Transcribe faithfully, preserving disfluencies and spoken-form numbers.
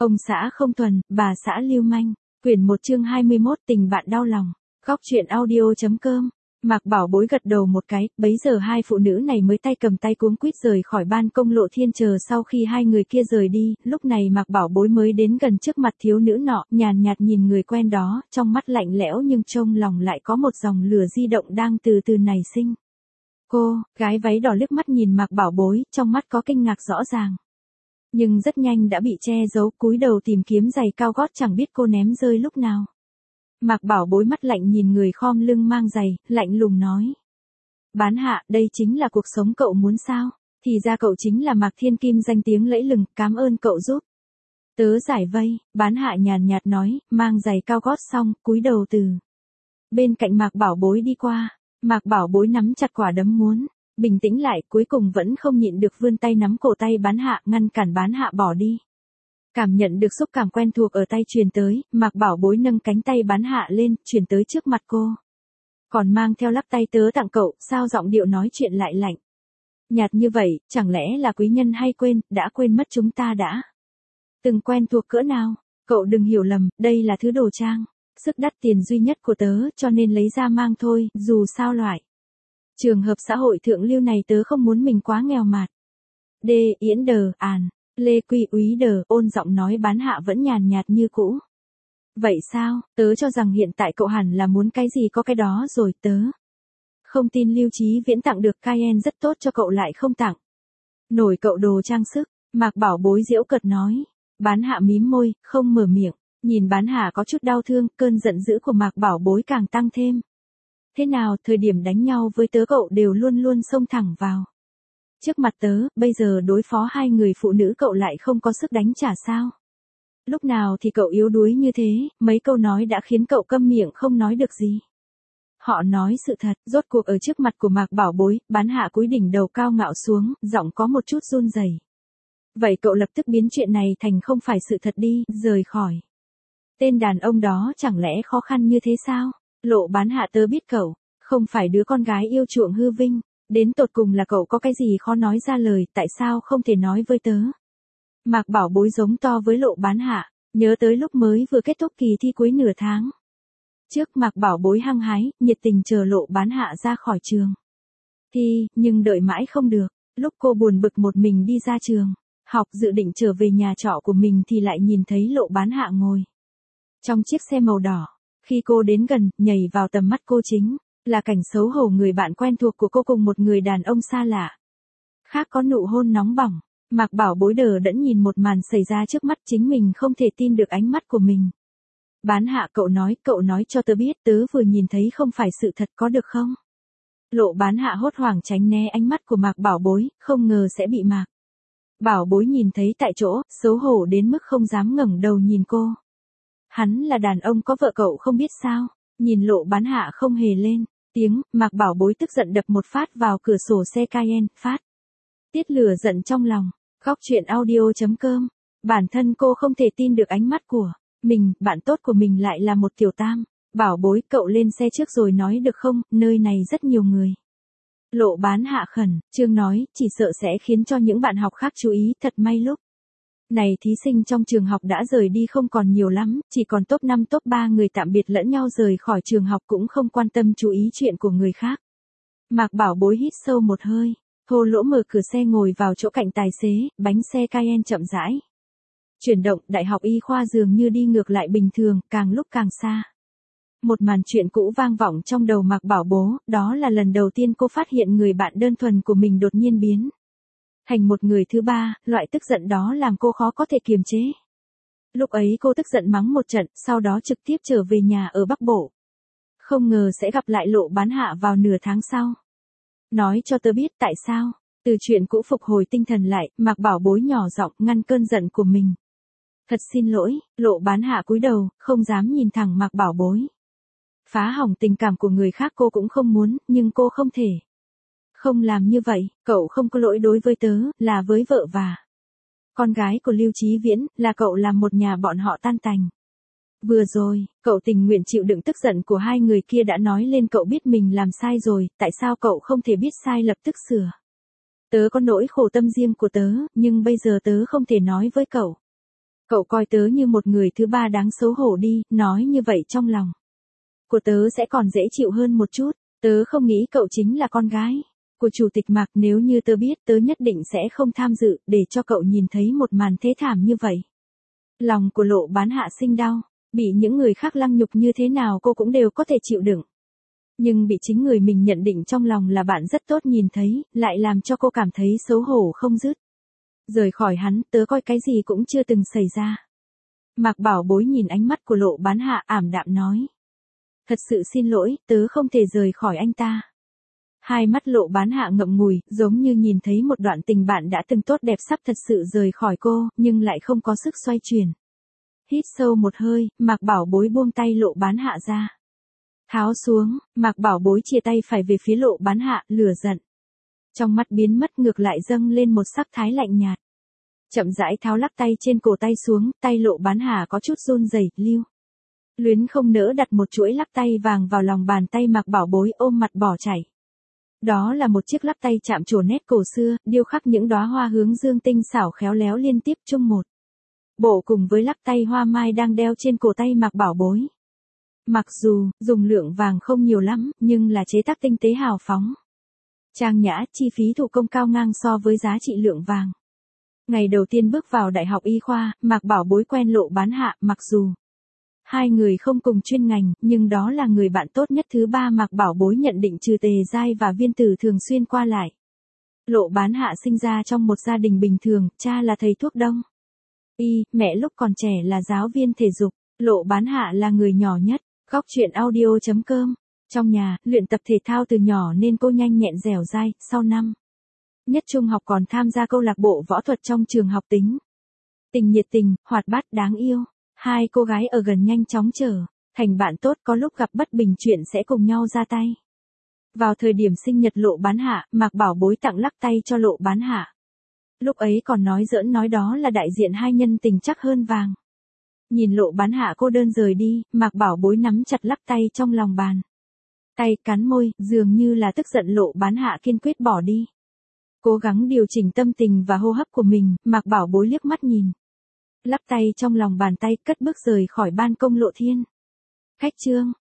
Ông xã không thuần, bà xã lưu manh. Quyển một chương hai mươi mốt tình bạn đau lòng. Góc truyện audio chấm com. Mạc Bảo Bối gật đầu một cái, bấy giờ hai phụ nữ này mới tay cầm tay cuống quýt rời khỏi ban công Lộ Thiên. Chờ sau khi hai người kia rời đi, lúc này Mạc Bảo Bối mới đến gần trước mặt thiếu nữ nọ, nhàn nhạt nhìn người quen đó, trong mắt lạnh lẽo nhưng trong lòng lại có một dòng lửa di động đang từ từ nảy sinh. Cô, gái váy đỏ liếc mắt nhìn Mạc Bảo Bối, trong mắt có kinh ngạc rõ ràng. Nhưng rất nhanh đã bị che giấu, cúi đầu tìm kiếm giày cao gót chẳng biết cô ném rơi lúc nào. Mạc Bảo Bối mắt lạnh nhìn người khom lưng mang giày, lạnh lùng nói. Bán hạ, đây chính là cuộc sống cậu muốn sao? Thì ra cậu chính là Mạc Thiên Kim danh tiếng lẫy lừng, cảm ơn cậu giúp. Tớ giải vây, bán hạ nhàn nhạt nói, mang giày cao gót xong, cúi đầu từ bên cạnh Mạc Bảo Bối đi qua. Mạc Bảo Bối nắm chặt quả đấm muốn bình tĩnh lại, cuối cùng vẫn không nhịn được vươn tay nắm cổ tay bán hạ, ngăn cản bán hạ bỏ đi. Cảm nhận được xúc cảm quen thuộc ở tay truyền tới, Mạc Bảo Bối nâng cánh tay bán hạ lên, truyền tới trước mặt cô. Còn mang theo lắp tay tớ tặng cậu, sao giọng điệu nói chuyện lại lạnh. Nhạt như vậy, chẳng lẽ là quý nhân hay quên, đã quên mất chúng ta đã từng quen thuộc cỡ nào? Cậu đừng hiểu lầm, đây là thứ đồ trang sức đắt tiền duy nhất của tớ, cho nên lấy ra mang thôi, dù sao loại trường hợp xã hội thượng lưu này tớ không muốn mình quá nghèo mạt. D. Yến Đờ, Àn, Lê Quy Úy Đờ, ôn giọng nói bán hạ vẫn nhàn nhạt như cũ. Vậy sao, tớ cho rằng hiện tại cậu hẳn là muốn cái gì có cái đó rồi, tớ không tin Lưu Chí Viễn tặng được Cayenne rất tốt cho cậu lại không tặng nổi cậu đồ trang sức. Mạc Bảo Bối giễu cợt nói. Bán hạ mím môi, không mở miệng. Nhìn bán hạ có chút đau thương, cơn giận dữ của Mạc Bảo Bối càng tăng thêm. Thế nào, thời điểm đánh nhau với tớ cậu đều luôn luôn xông thẳng vào trước mặt tớ, bây giờ đối phó hai người phụ nữ cậu lại không có sức đánh trả sao? Lúc nào thì cậu yếu đuối như thế, mấy câu nói đã khiến cậu câm miệng không nói được gì. Họ nói sự thật, rốt cuộc ở trước mặt của Mạc Bảo Bối, bán hạ cúi đỉnh đầu cao ngạo xuống, giọng có một chút run rẩy. Vậy cậu lập tức biến chuyện này thành không phải sự thật đi, rời khỏi. Tên đàn ông đó chẳng lẽ khó khăn như thế sao? Lộ bán hạ tớ biết cậu không phải đứa con gái yêu chuộng hư vinh. Đến tột cùng là cậu có cái gì khó nói ra lời, tại sao không thể nói với tớ? Mạc Bảo Bối giống to với Lộ bán hạ, nhớ tới lúc mới vừa kết thúc kỳ thi cuối nửa tháng trước, Mạc Bảo Bối hăng hái, nhiệt tình chờ Lộ bán hạ ra khỏi trường thi, nhưng đợi mãi không được. Lúc cô buồn bực một mình đi ra trường học dự định trở về nhà trọ của mình thì lại nhìn thấy Lộ bán hạ ngồi trong chiếc xe màu đỏ. Khi cô đến gần, nhảy vào tầm mắt cô chính là cảnh xấu hổ người bạn quen thuộc của cô cùng một người đàn ông xa lạ khác có nụ hôn nóng bỏng. Mạc Bảo Bối đờ đẫn nhìn một màn xảy ra trước mắt, chính mình không thể tin được ánh mắt của mình. Bán hạ, cậu nói, cậu nói cho tớ biết, tớ vừa nhìn thấy không phải sự thật, có được không? Lộ bán hạ hốt hoảng tránh né ánh mắt của Mạc Bảo Bối, không ngờ sẽ bị Mạc Bảo Bối nhìn thấy tại chỗ, xấu hổ đến mức không dám ngẩng đầu nhìn cô. Hắn là đàn ông có vợ cậu không biết sao? Nhìn Lộ bán hạ không hề lên tiếng, Mạc Bảo Bối tức giận đập một phát vào cửa sổ xe Cayenne, phát tiết lửa giận trong lòng. Góc truyện audio chấm com. Bản thân cô không thể tin được ánh mắt của mình, bạn tốt của mình lại là một tiểu tam. Bảo Bối, cậu lên xe trước rồi nói được không, nơi này rất nhiều người. Lộ bán hạ khẩn trương nói, chỉ sợ sẽ khiến cho những bạn học khác chú ý. Thật may lúc này thí sinh trong trường học đã rời đi không còn nhiều lắm, chỉ còn top năm top ba người tạm biệt lẫn nhau rời khỏi trường học, cũng không quan tâm chú ý chuyện của người khác. Mạc Bảo Bối hít sâu một hơi, thô lỗ mở cửa xe ngồi vào chỗ cạnh tài xế, bánh xe Cayenne chậm rãi chuyển động. Đại học y khoa dường như đi ngược lại bình thường, càng lúc càng xa. Một màn chuyện cũ vang vọng trong đầu Mạc Bảo Bố, đó là lần đầu tiên cô phát hiện người bạn đơn thuần của mình đột nhiên biến thành một người thứ ba, loại tức giận đó làm cô khó có thể kiềm chế. Lúc ấy cô tức giận mắng một trận, sau đó trực tiếp trở về nhà ở Bắc Bộ. Không ngờ sẽ gặp lại Lộ bán hạ vào nửa tháng sau. Nói cho tớ biết tại sao. Từ chuyện cũ phục hồi tinh thần lại, Mạc Bảo Bối nhỏ giọng ngăn cơn giận của mình. Thật xin lỗi. Lộ bán hạ cúi đầu, không dám nhìn thẳng Mạc Bảo Bối. Phá hỏng tình cảm của người khác cô cũng không muốn, nhưng cô không thể không làm như vậy. Cậu không có lỗi đối với tớ, là với vợ và con gái của Lưu Chí Viễn, là cậu làm một nhà bọn họ tan tành. Vừa rồi, cậu tình nguyện chịu đựng tức giận của hai người kia đã nói lên cậu biết mình làm sai rồi, tại sao cậu không thể biết sai lập tức sửa? Tớ có nỗi khổ tâm riêng của tớ, nhưng bây giờ tớ không thể nói với cậu. Cậu coi tớ như một người thứ ba đáng xấu hổ đi, nói như vậy trong lòng của tớ sẽ còn dễ chịu hơn một chút. Tớ không nghĩ cậu chính là con gái của chủ tịch Mạc, nếu như tớ biết tớ nhất định sẽ không tham dự, để cho cậu nhìn thấy một màn thế thảm như vậy. Lòng của Lộ Bán Hạ sinh đau, bị những người khác lăng nhục như thế nào cô cũng đều có thể chịu đựng. Nhưng bị chính người mình nhận định trong lòng là bạn rất tốt nhìn thấy, lại làm cho cô cảm thấy xấu hổ không dứt. Rời khỏi hắn, tớ coi cái gì cũng chưa từng xảy ra. Mạc Bảo Bối nhìn ánh mắt của Lộ Bán Hạ ảm đạm nói. Thật sự xin lỗi, tớ không thể rời khỏi anh ta. Hai mắt Lộ Bán Hạ ngậm ngùi, giống như nhìn thấy một đoạn tình bạn đã từng tốt đẹp sắp thật sự rời khỏi cô, nhưng lại không có sức xoay chuyển. Hít sâu một hơi, Mạc Bảo Bối buông tay Lộ Bán Hạ ra. Tháo xuống, Mạc Bảo Bối chia tay phải về phía Lộ Bán Hạ, lửa giận. Trong mắt biến mất ngược lại dâng lên một sắc thái lạnh nhạt. Chậm rãi tháo lắc tay trên cổ tay xuống, tay Lộ Bán Hạ có chút run rẩy, lưu luyến không nỡ đặt một chuỗi lắc tay vàng vào lòng bàn tay Mạc Bảo Bối, ôm mặt bỏ chạy. Đó là một chiếc lắc tay chạm trổ nét cổ xưa, điêu khắc những đóa hoa hướng dương tinh xảo khéo léo liên tiếp chung một bộ cùng với lắc tay hoa mai đang đeo trên cổ tay Mạc Bảo Bối. Mặc dù dùng lượng vàng không nhiều lắm, nhưng là chế tác tinh tế hào phóng, trang nhã, chi phí thủ công cao ngang so với giá trị lượng vàng. Ngày đầu tiên bước vào đại học y khoa, Mạc Bảo Bối quen Lộ Bán Hạ, mặc dù hai người không cùng chuyên ngành, nhưng đó là người bạn tốt nhất thứ ba Mạc Bảo Bối nhận định, trừ Tề Giai và Viên Tử thường xuyên qua lại. Lộ Bán Hạ sinh ra trong một gia đình bình thường, cha là thầy thuốc đông y, mẹ lúc còn trẻ là giáo viên thể dục. Lộ Bán Hạ là người nhỏ nhất. Góc truyện audio chấm com. Trong nhà, luyện tập thể thao từ nhỏ nên cô nhanh nhẹn dẻo dai, sau năm nhất trung học còn tham gia câu lạc bộ võ thuật trong trường học. Tính tình nhiệt tình, hoạt bát, đáng yêu. Hai cô gái ở gần nhanh chóng trở thành bạn tốt, có lúc gặp bất bình chuyện sẽ cùng nhau ra tay. Vào thời điểm sinh nhật Lộ Bán Hạ, Mạc Bảo Bối tặng lắc tay cho Lộ Bán Hạ. Lúc ấy còn nói giỡn nói đó là đại diện hai nhân tình chắc hơn vàng. Nhìn Lộ Bán Hạ cô đơn rời đi, Mạc Bảo Bối nắm chặt lắc tay trong lòng bàn tay, cắn môi, dường như là tức giận Lộ Bán Hạ kiên quyết bỏ đi. Cố gắng điều chỉnh tâm tình và hô hấp của mình, Mạc Bảo Bối liếc mắt nhìn lắc tay trong lòng bàn tay, cất bước rời khỏi ban công Lộ Thiên. Khách trương.